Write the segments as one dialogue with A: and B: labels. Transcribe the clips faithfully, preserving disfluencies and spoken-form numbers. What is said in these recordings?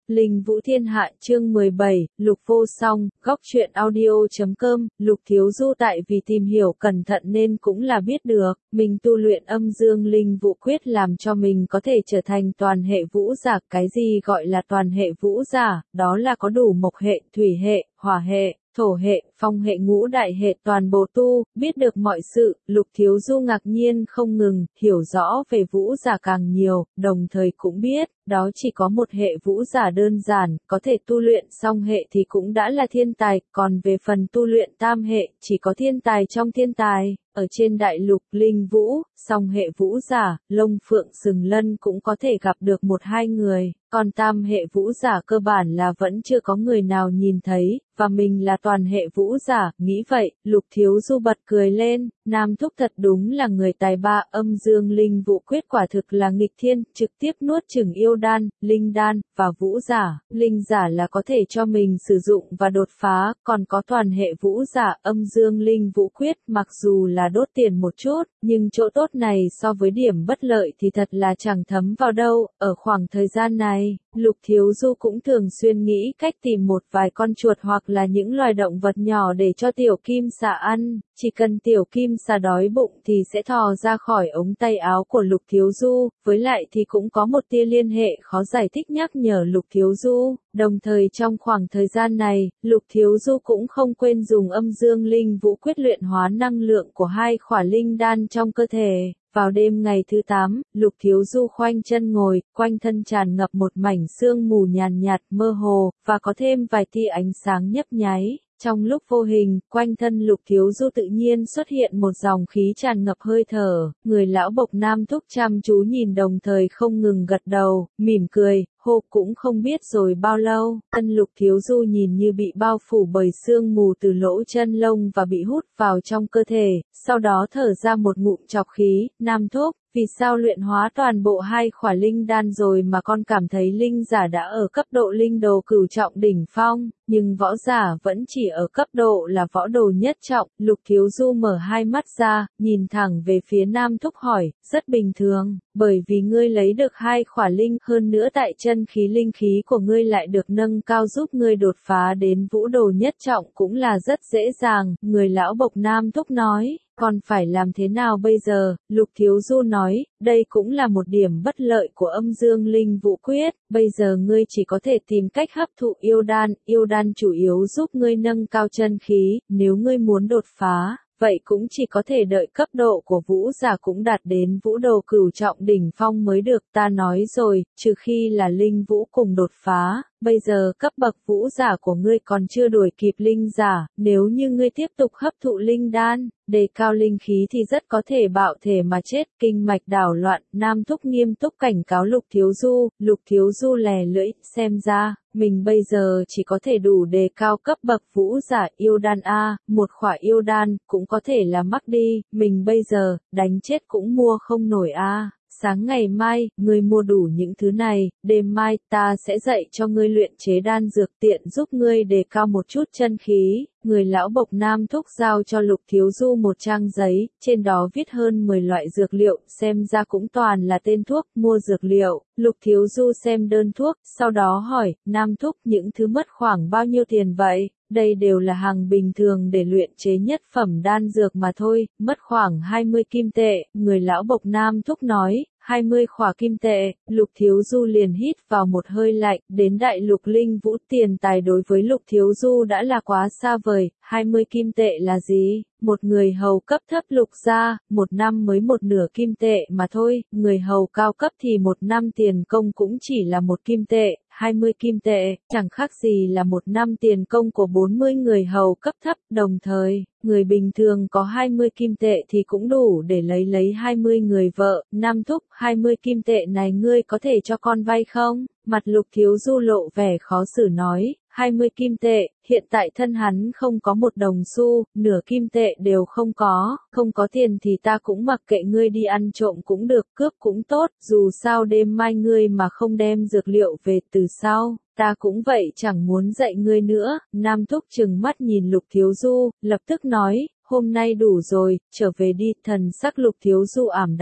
A: Linh Vũ Thiên Hạ chương mười bảy, Lục Vô Song, góc truyện audio.com, Lục Thiếu Du tại vì tìm hiểu cẩn thận nên cũng là biết được, mình tu luyện âm dương linh vũ quyết làm cho mình có thể trở thành toàn hệ vũ giả. Cái gì gọi là toàn hệ vũ giả, đó là có đủ mộc hệ, thủy hệ, hỏa hệ, thổ hệ, phong hệ, ngũ đại hệ toàn bộ tu, biết được mọi sự. Lục Thiếu Du ngạc nhiên không ngừng, hiểu rõ về vũ giả càng nhiều, đồng thời cũng biết, đó chỉ có một hệ vũ giả đơn giản, có thể tu luyện song hệ thì cũng đã là thiên tài, còn về phần tu luyện tam hệ, chỉ có thiên tài trong thiên tài. Ở trên đại lục linh vũ, song hệ vũ giả, Lông Phượng Sừng Lân cũng có thể gặp được một hai người, còn tam hệ vũ giả cơ bản là vẫn chưa có người nào nhìn thấy, và mình là toàn hệ vũ giả. Nghĩ vậy, Lục Thiếu Du bật cười lên, Nam Thúc thật đúng là người tài ba. Âm dương linh vũ quyết quả thực là nghịch thiên, trực tiếp nuốt chửng yêu đan, linh đan, và vũ giả. Linh giả là có thể cho mình sử dụng và đột phá, còn có toàn hệ vũ giả. Âm dương linh vũ quyết mặc dù là đốt tiền một chút, nhưng chỗ tốt này so với điểm bất lợi thì thật là chẳng thấm vào đâu. Ở khoảng thời gian này, Lục Thiếu Du cũng thường xuyên nghĩ cách tìm một vài con chuột hoặc là những loài động vật nhỏ để cho tiểu kim xà ăn, chỉ cần tiểu kim xà đói bụng thì sẽ thò ra khỏi ống tay áo của Lục Thiếu Du, với lại thì cũng có một tia liên hệ khó giải thích nhắc nhở Lục Thiếu Du. Đồng thời trong khoảng thời gian này, Lục Thiếu Du cũng không quên dùng âm dương linh vũ quyết luyện hóa năng lượng của hai khỏa linh đan trong cơ thể. Vào đêm ngày thứ tám, Lục Thiếu Du khoanh chân ngồi, quanh thân tràn ngập một mảnh sương mù nhàn nhạt mơ hồ, và có thêm vài tia ánh sáng nhấp nháy. Trong lúc vô hình, quanh thân Lục Thiếu Du tự nhiên xuất hiện một dòng khí tràn ngập hơi thở. Người lão bộc Nam Thúc chăm chú nhìn đồng thời không ngừng gật đầu, mỉm cười, hô cũng không biết rồi bao lâu. Thân Lục Thiếu Du nhìn như bị bao phủ bởi sương mù từ lỗ chân lông và bị hút vào trong cơ thể, sau đó thở ra một ngụm trọc khí. Nam Thúc, vì sao luyện hóa toàn bộ hai khỏa linh đan rồi mà con cảm thấy linh giả đã ở cấp độ linh đồ cửu trọng đỉnh phong, nhưng võ giả vẫn chỉ ở cấp độ là võ đồ nhất trọng? Lục Thiếu Du mở hai mắt ra, nhìn thẳng về phía Nam Thúc hỏi, rất bình thường, bởi vì ngươi lấy được hai khỏa linh, hơn nữa tại chân khí linh khí của ngươi lại được nâng cao giúp ngươi đột phá đến vũ đồ nhất trọng cũng là rất dễ dàng. Người lão bộc Nam Thúc nói, còn phải làm thế nào bây giờ? Lục Thiếu Du nói, đây cũng là một điểm bất lợi của âm dương linh vũ quyết, bây giờ ngươi chỉ có thể tìm cách hấp thụ yêu đan, yêu đan chủ yếu giúp ngươi nâng cao chân khí, nếu ngươi muốn đột phá, vậy cũng chỉ có thể đợi cấp độ của vũ giả cũng đạt đến vũ đồ cửu trọng đỉnh phong mới được. Ta nói rồi, trừ khi là linh vũ cùng đột phá, bây giờ cấp bậc vũ giả của ngươi còn chưa đuổi kịp linh giả, nếu như ngươi tiếp tục hấp thụ linh đan, đề cao linh khí thì rất có thể bạo thể mà chết, kinh mạch đảo loạn. Nam Thúc nghiêm túc cảnh cáo Lục Thiếu Du. Lục Thiếu Du lè lưỡi, xem ra, mình bây giờ chỉ có thể đủ đề cao cấp bậc vũ giả. Yêu đan a, một khỏa yêu đan, cũng có thể là mắc đi, mình bây giờ, đánh chết cũng mua không nổi a. Sáng ngày mai, ngươi mua đủ những thứ này, đêm mai, ta sẽ dạy cho ngươi luyện chế đan dược tiện giúp ngươi đề cao một chút chân khí. Người lão bộc Nam Thúc giao cho Lục Thiếu Du một trang giấy, trên đó viết hơn mười loại dược liệu, xem ra cũng toàn là tên thuốc. Mua dược liệu, Lục Thiếu Du xem đơn thuốc, sau đó hỏi, Nam Thúc, những thứ mất khoảng bao nhiêu tiền vậy? Đây đều là hàng bình thường để luyện chế nhất phẩm đan dược mà thôi, mất khoảng hai mươi kim tệ. Người lão bộc Nam Thúc nói, hai mươi khỏa kim tệ. Lục Thiếu Du liền hít vào một hơi lạnh, đến đại lục linh vũ tiền tài đối với Lục Thiếu Du đã là quá xa vời. Hai mươi kim tệ là gì? Một người hầu cấp thấp Lục gia, một năm mới một nửa kim tệ mà thôi, người hầu cao cấp thì một năm tiền công cũng chỉ là một kim tệ. Hai mươi kim tệ, chẳng khác gì là một năm tiền công của bốn mươi người hầu cấp thấp. Đồng thời, người bình thường có hai mươi kim tệ thì cũng đủ để lấy lấy hai mươi người vợ. Nam Thúc, hai mươi kim tệ này ngươi có thể cho con vay không? Mặt Lục Thiếu Du lộ vẻ khó xử nói, hai mươi kim tệ, hiện tại thân hắn không có một đồng xu, nửa kim tệ đều không có, không có tiền thì ta cũng mặc kệ ngươi đi ăn trộm cũng được, cướp cũng tốt, dù sao đêm mai ngươi mà không đem dược liệu về từ sau, ta cũng vậy chẳng muốn dạy ngươi nữa. Nam Thúc trừng mắt nhìn Lục Thiếu Du, lập tức nói, hôm nay đủ rồi, trở về đi. Thần sắc Lục Thiếu Du ảm đạm,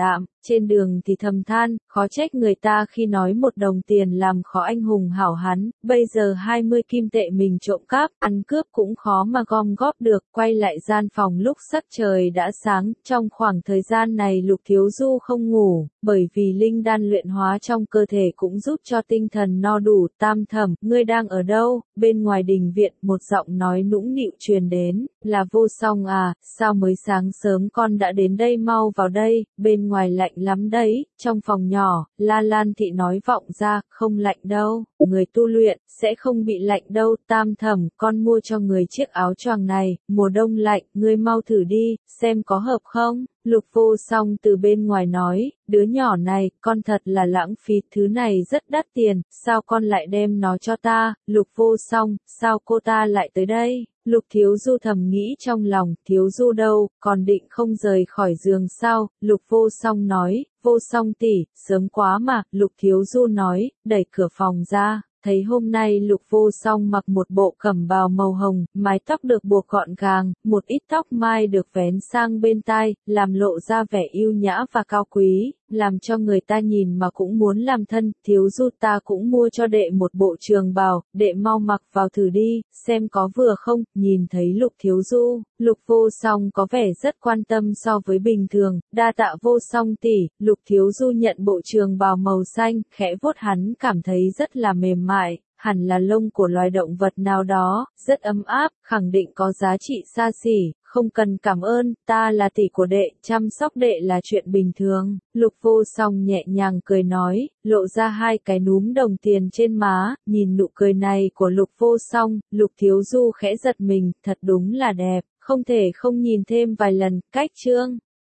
A: trên đường thì thầm than, khó trách người ta khi nói một đồng tiền làm khó anh hùng hảo hán, bây giờ hai mươi kim tệ mình trộm cắp, ăn cướp cũng khó mà gom góp được, quay lại gian phòng lúc sắc trời đã sáng, trong khoảng thời gian này Lục Thiếu Du không ngủ, bởi vì linh đan luyện hóa trong cơ thể cũng giúp cho tinh thần no đủ. Tam Thẩm, ngươi đang ở đâu? Bên ngoài đình viện, một giọng nói nũng nịu truyền đến, là Vô Song à, sao mới sáng sớm con đã đến đây, mau vào đây, bên ngoài lạnh lắm đấy. Trong phòng nhỏ, La Lan Thị nói vọng ra, không lạnh đâu, người tu luyện, sẽ không bị lạnh đâu. Tam Thẩm, con mua cho người chiếc áo choàng này, mùa đông lạnh, ngươi mau thử đi, xem có hợp không? Lục Vô Song từ bên ngoài nói, đứa nhỏ này, con thật là lãng phí, thứ này rất đắt tiền, sao con lại đem nó cho ta? Lục Vô Song, sao cô ta lại tới đây? Lục Thiếu Du thầm nghĩ trong lòng, Thiếu Du đâu, còn định không rời khỏi giường sao? Lục Vô Song nói, Vô Song tỷ, sớm quá mà. Lục Thiếu Du nói, đẩy cửa phòng ra. Thấy hôm nay Lục Vô Song mặc một bộ cẩm bào màu hồng, mái tóc được buộc gọn gàng, một ít tóc mai được vén sang bên tai, làm lộ ra vẻ yêu nhã và cao quý, làm cho người ta nhìn mà cũng muốn làm thân. Thiếu Du, ta cũng mua cho đệ một bộ trường bào, đệ mau mặc vào thử đi, xem có vừa không. Nhìn thấy Lục Thiếu Du, Lục Vô Song có vẻ rất quan tâm so với bình thường, đa tạ Vô Song tỷ. Lục Thiếu Du nhận bộ trường bào màu xanh, khẽ vuốt hắn cảm thấy rất là mềm mại, hẳn là lông của loài động vật nào đó, rất ấm áp, khẳng định có giá trị xa xỉ. Không cần cảm ơn, ta là tỷ của đệ, chăm sóc đệ là chuyện bình thường. Lục Vô Song nhẹ nhàng cười nói, lộ ra hai cái núm đồng tiền trên má. Nhìn nụ cười này của Lục Vô Song, Lục Thiếu Du khẽ giật mình, thật đúng là đẹp, không thể không nhìn thêm vài lần. Cách chương